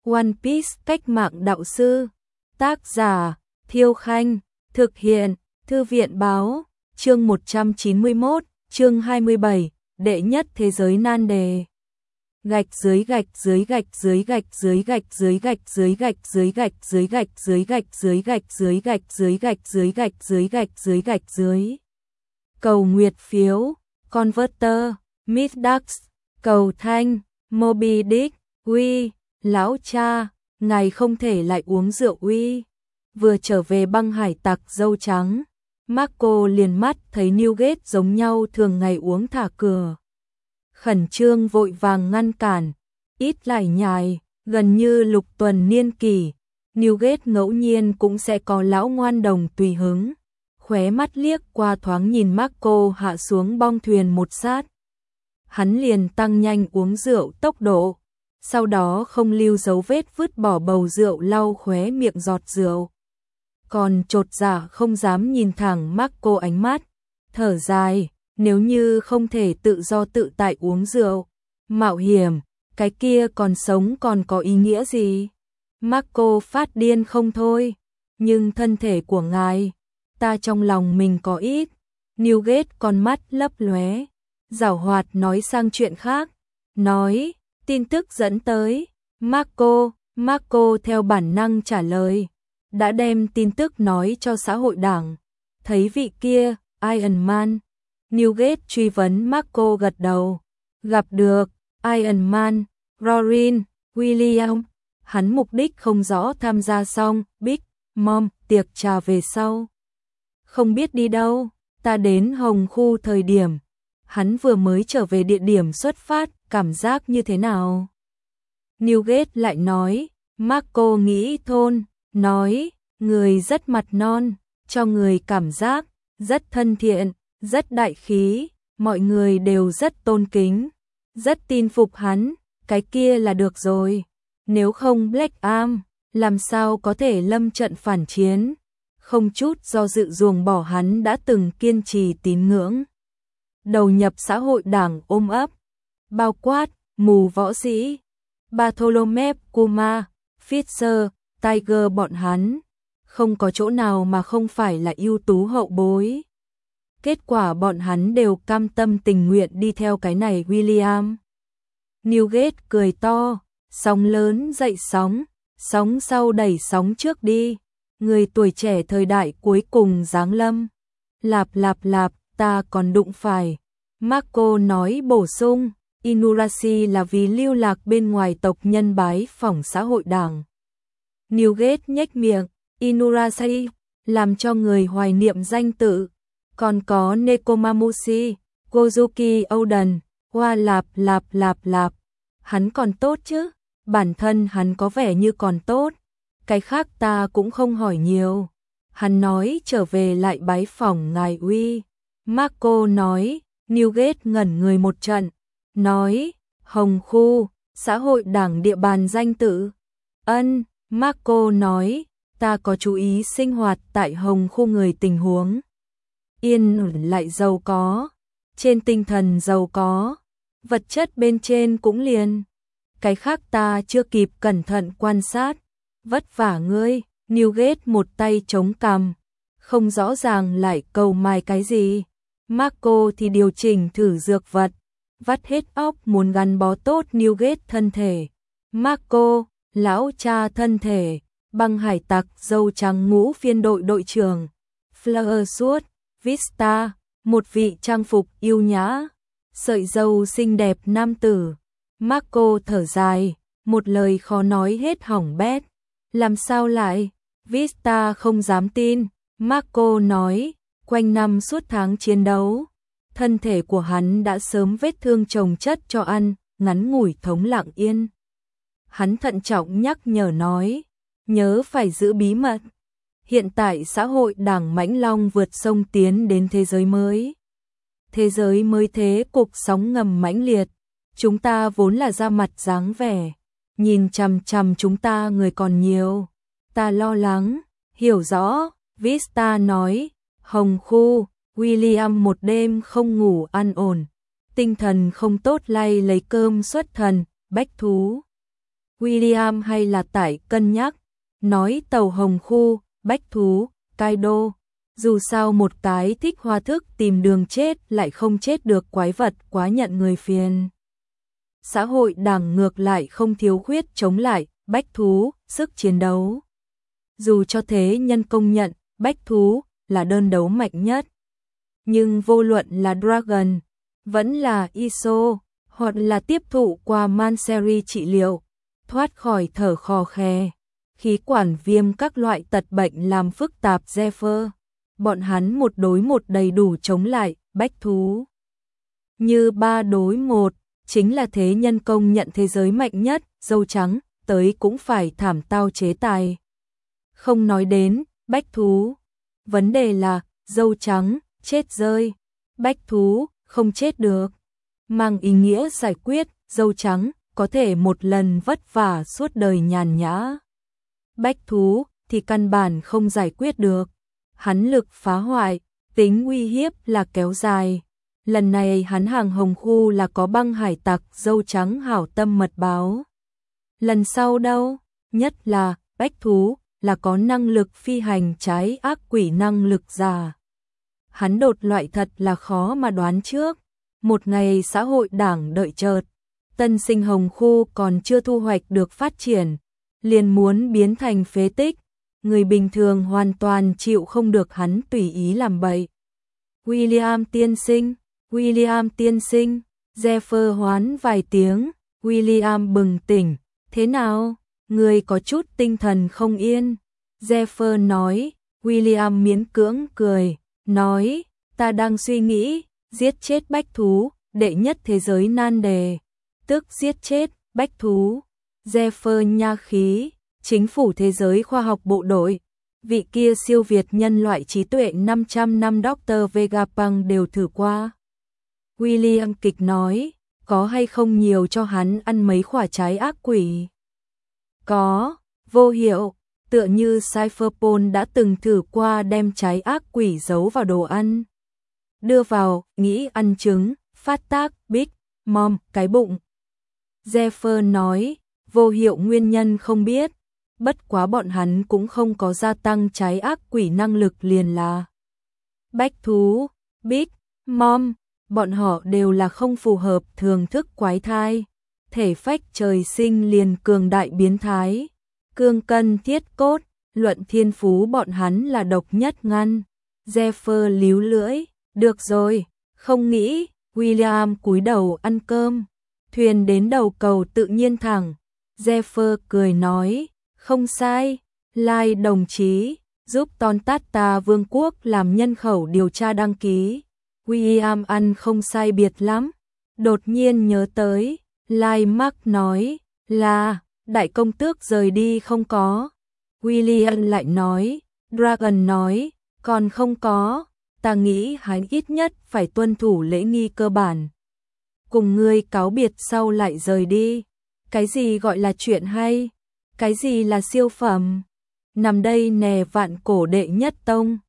One Piece cách mạng đạo sư. Tác giả Thiêu Khanh. Thực hiện Thư viện Báo. Chương 191, chương 27, đệ nhất thế giới nan đề. Gạch dưới gạch dưới gạch dưới gạch dưới gạch dưới gạch dưới gạch dưới gạch dưới gạch dưới gạch dưới gạch dưới gạch dưới gạch dưới gạch dưới gạch dưới gạch dưới. Cầu nguyệt phiếu, Converter, Midax, cầu thanh, Moby Dick, uy, lão cha, ngài không thể lại uống rượu uy. Vừa trở về băng hải tặc dâu trắng, Marco liền mắt thấy Newgate giống nhau thường ngày uống thả cửa. Khẩn trương vội vàng ngăn cản, ít lải nhải, gần như lục tuần niên kỷ, Newgate ngẫu nhiên cũng sẽ có lão ngoan đồng tùy hứng. Khóe mắt liếc qua thoáng nhìn Marco hạ xuống bong thuyền một sát. Hắn liền tăng nhanh uống rượu tốc độ, sau đó không lưu dấu vết vứt bỏ bầu rượu lau khóe miệng giọt rượu. Còn chột dạ không dám nhìn thẳng Marco ánh mắt, thở dài, nếu như không thể tự do tự tại uống rượu, mạo hiểm, cái kia còn sống còn có ý nghĩa gì? Marco phát điên không thôi, nhưng thân thể của ngài, ta trong lòng mình có ít. Newgate con mắt lấp lóe, giảo hoạt nói sang chuyện khác, nói, tin tức dẫn tới. Marco theo bản năng trả lời, đã đem tin tức nói cho xã hội đảng. Thấy vị kia, Iron Man. Newgate truy vấn. Marco gật đầu, gặp được, Iron Man, Rorin, William. Hắn mục đích không rõ tham gia xong, Big Mom, tiệc trà về sau. Không biết đi đâu, ta đến Hồng Khu thời điểm. Hắn vừa mới trở về địa điểm xuất phát, cảm giác như thế nào? Newgate lại nói, Marco nghĩ thôn, nói, người rất mặt non, cho người cảm giác, rất thân thiện, rất đại khí, mọi người đều rất tôn kính, rất tin phục hắn, cái kia là được rồi. Nếu không Black Arm, làm sao có thể lâm trận phản chiến? Không chút do dự ruồng bỏ hắn đã từng kiên trì tín ngưỡng. Đầu nhập xã hội đảng ôm ấp, bao quát, mù võ sĩ, Bartholomew Kuma, Fisher, Tiger bọn hắn, không có chỗ nào mà không phải là ưu tú hậu bối. Kết quả bọn hắn đều cam tâm tình nguyện đi theo cái này William. Newgate cười to, sóng lớn dậy sóng, sóng sau đẩy sóng trước đi. Người tuổi trẻ thời đại cuối cùng giáng lâm. Lạp, ta còn đụng phải. Marco nói bổ sung, Inurashi là vì lưu lạc bên ngoài tộc nhân bái phỏng xã hội đảng. Newgate nhếch miệng, Inurashi, làm cho người hoài niệm danh tự. Còn có Nekomamushi, Gozuki Oden, Hoa lạp. Hắn còn tốt chứ, bản thân hắn có vẻ như còn tốt. Cái khác ta cũng không hỏi nhiều. Hắn nói trở về lại bái phỏng ngài uy. Marco nói, Newgate ngẩn người một trận, nói, Hồng Khu, xã hội đảng địa bàn danh tự. Ân, Marco nói, ta có chú ý sinh hoạt tại Hồng Khu người tình huống. Yên lại giàu có, trên tinh thần giàu có, vật chất bên trên cũng liền. Cái khác ta chưa kịp cẩn thận quan sát. Vất vả ngươi. Newgate một tay chống cằm, không rõ ràng lại cầu mai cái gì. Marco thì điều chỉnh thử dược vật, vắt hết óc muốn gắn bó tốt Newgate thân thể. Marco, lão cha thân thể, băng hải tặc dâu trắng ngũ phiên đội đội trưởng. Fleur Vista, một vị trang phục yêu nhã, sợi râu xinh đẹp nam tử. Marco thở dài, một lời khó nói hết hỏng bét. Làm sao lại? Vista không dám tin. Marco nói, quanh năm suốt tháng chiến đấu, thân thể của hắn đã sớm vết thương chồng chất cho ăn, ngắn ngủi thống lặng yên. Hắn thận trọng nhắc nhở nói, nhớ phải giữ bí mật. Hiện tại xã hội đảng Mãnh Long vượt sông tiến đến thế giới mới. Thế giới mới thế cục sóng ngầm mãnh liệt, chúng ta vốn là ra mặt dáng vẻ. Nhìn chằm chằm chúng ta người còn nhiều. Ta lo lắng, hiểu rõ, Vista nói, Hồng Khu, William một đêm không ngủ ăn ổn. Tinh thần không tốt lay lấy cơm xuất thần, bách thú. William hay là tại cân nhắc, nói tàu hồng khu, bách thú, Kaido. Dù sao một cái thích hoa thức tìm đường chết lại không chết được quái vật quá nhận người phiền. Xã hội đảng ngược lại không thiếu khuyết chống lại, bách thú, sức chiến đấu. Dù cho thế nhân công nhận, bách thú là đơn đấu mạnh nhất. Nhưng vô luận là Dragon, vẫn là Iso, hoặc là tiếp thụ qua Manseri trị liệu, thoát khỏi thở khò khè, khí quản viêm các loại tật bệnh làm phức tạp Zephyr. Bọn hắn một đối một đầy đủ chống lại, bách thú. Như 3 đối 1, chính là thế nhân công nhận thế giới mạnh nhất, dâu trắng, tới cũng phải thảm tao chế tài. Không nói đến, bách thú. Vấn đề là, dâu trắng, chết rơi. Bách thú, không chết được. Mang ý nghĩa giải quyết, dâu trắng, có thể một lần vất vả suốt đời nhàn nhã. Bách thú, thì căn bản không giải quyết được. Hắn lực phá hoại, tính uy hiếp là kéo dài. Lần này hắn hàng hồng khu là có băng hải tặc dâu trắng hảo tâm mật báo. Lần sau đâu, nhất là bách thú là có năng lực phi hành trái ác quỷ năng lực giả. Hắn đột loại thật là khó mà đoán trước. Một ngày xã hội đảng đợi chợt, tân sinh hồng khu còn chưa thu hoạch được phát triển, liền muốn biến thành phế tích. Người bình thường hoàn toàn chịu không được hắn tùy ý làm bậy. William tiên sinh, Zephyr hoán vài tiếng, William bừng tỉnh, thế nào, người có chút tinh thần không yên. Zephyr nói, William miễn cưỡng cười, nói, ta đang suy nghĩ, giết chết bách thú, đệ nhất thế giới nan đề, tức giết chết bách thú. Zephyr nha khí, chính phủ thế giới khoa học bộ đội, vị kia siêu việt nhân loại trí tuệ 500 năm Dr. Vegapunk đều thử qua. William kịch nói, có hay không nhiều cho hắn ăn mấy quả trái ác quỷ? Có, vô hiệu, tựa như Cypherpole đã từng thử qua đem trái ác quỷ giấu vào đồ ăn. Đưa vào, nghĩ ăn trứng, phát tác, Big Mom, cái bụng. Zephyr nói, vô hiệu nguyên nhân không biết, bất quá bọn hắn cũng không có gia tăng trái ác quỷ năng lực liền là. Bách thú, Big Mom, bọn họ đều là không phù hợp thường thức quái thai, thể phách trời sinh liền cường đại biến thái, cương cân thiết cốt, luận thiên phú bọn hắn là độc nhất ngăn. Zephyr líu lưỡi, được rồi, không nghĩ, William cúi đầu ăn cơm, thuyền đến đầu cầu tự nhiên thẳng. Zephyr cười nói, không sai, Lai đồng chí, giúp Tontatta Vương quốc làm nhân khẩu điều tra đăng ký. William ăn không sai biệt lắm, đột nhiên nhớ tới, Lai Mark nói, là, đại công tước rời đi không có. William lại nói, Dragon nói, còn không có, ta nghĩ hắn ít nhất phải tuân thủ lễ nghi cơ bản. Cùng ngươi cáo biệt sau lại rời đi. Cái gì gọi là chuyện hay? Cái gì là siêu phẩm? Nằm đây nè vạn cổ đệ nhất tông.